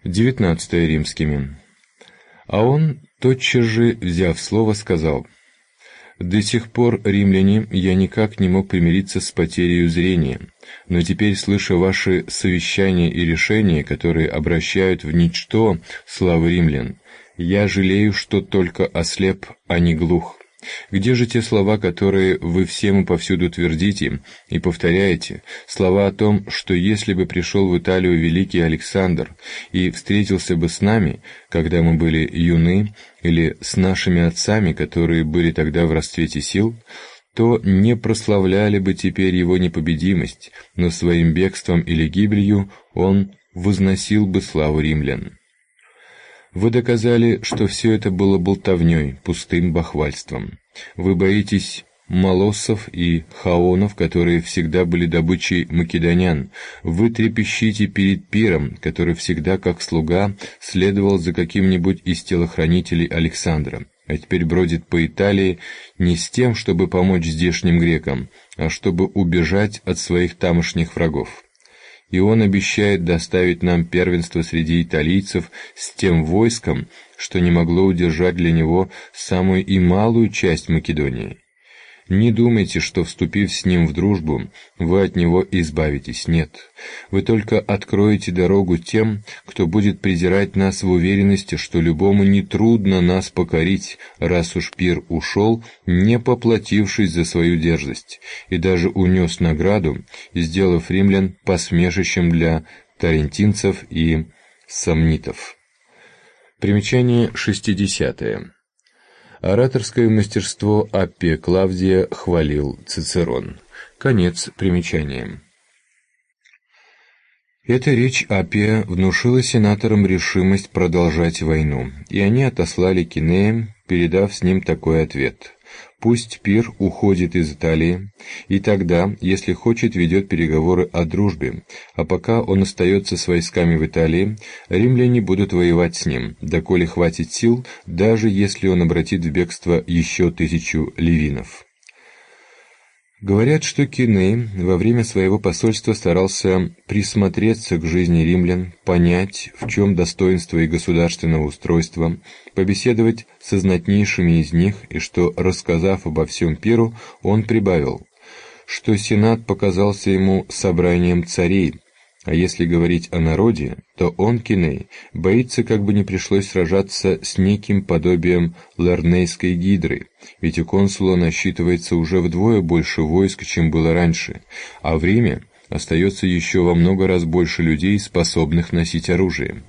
19 римскими. А он, тотчас же, взяв слово, сказал: «До сих пор, римляне, я никак не мог примириться с потерей зрения, но теперь, слыша ваши совещания и решения, которые обращают в ничто славу римлян, я жалею, что только ослеп, а не глух. Где же те слова, которые вы всем и повсюду твердите и повторяете, слова о том, что если бы пришел в Италию великий Александр и встретился бы с нами, когда мы были юны, или с нашими отцами, которые были тогда в расцвете сил, то не прославляли бы теперь его непобедимость, но своим бегством или гибелью он возносил бы славу римлян? Вы доказали, что все это было болтовней, пустым бахвальством. Вы боитесь молоссов и хаонов, которые всегда были добычей македонян. Вы трепещите перед Пиром, который всегда, как слуга, следовал за каким-нибудь из телохранителей Александра, а теперь бродит по Италии не с тем, чтобы помочь здешним грекам, а чтобы убежать от своих тамошних врагов. И он обещает доставить нам первенство среди италийцев с тем войском, что не могло удержать для него самую и малую часть Македонии. Не думайте, что, вступив с ним в дружбу, вы от него избавитесь. Нет, вы только откроете дорогу тем, кто будет презирать нас в уверенности, что любому нетрудно нас покорить, раз уж Пир ушел, не поплатившись за свою дерзость, и даже унес награду, сделав римлян посмешищем для тарентинцев и сомнитов. Примечание 60. Ораторское мастерство Аппия Клавдия хвалил Цицерон. Конец примечания. Эта речь Аппия внушила сенаторам решимость продолжать войну, и они отослали Кинея, передав с ним такой ответ: «Пусть Пир уходит из Италии, и тогда, если хочет, ведет переговоры о дружбе, а пока он остается с войсками в Италии, римляне будут воевать с ним, доколе хватит сил, даже если он обратит в бегство еще 1000 ливинов». Говорят, что Киней во время своего посольства старался присмотреться к жизни римлян, понять, в чем достоинство и государственного устройства, побеседовать со знатнейшими из них, и что, рассказав обо всем Пиру, он прибавил, что сенат показался ему собранием царей, а если говорить о народе, то он, Киней, боится, как бы не пришлось сражаться с неким подобием Ларнейской гидры, ведь у консула насчитывается уже вдвое больше войск, чем было раньше, а в Риме остается еще во много раз больше людей, способных носить оружие.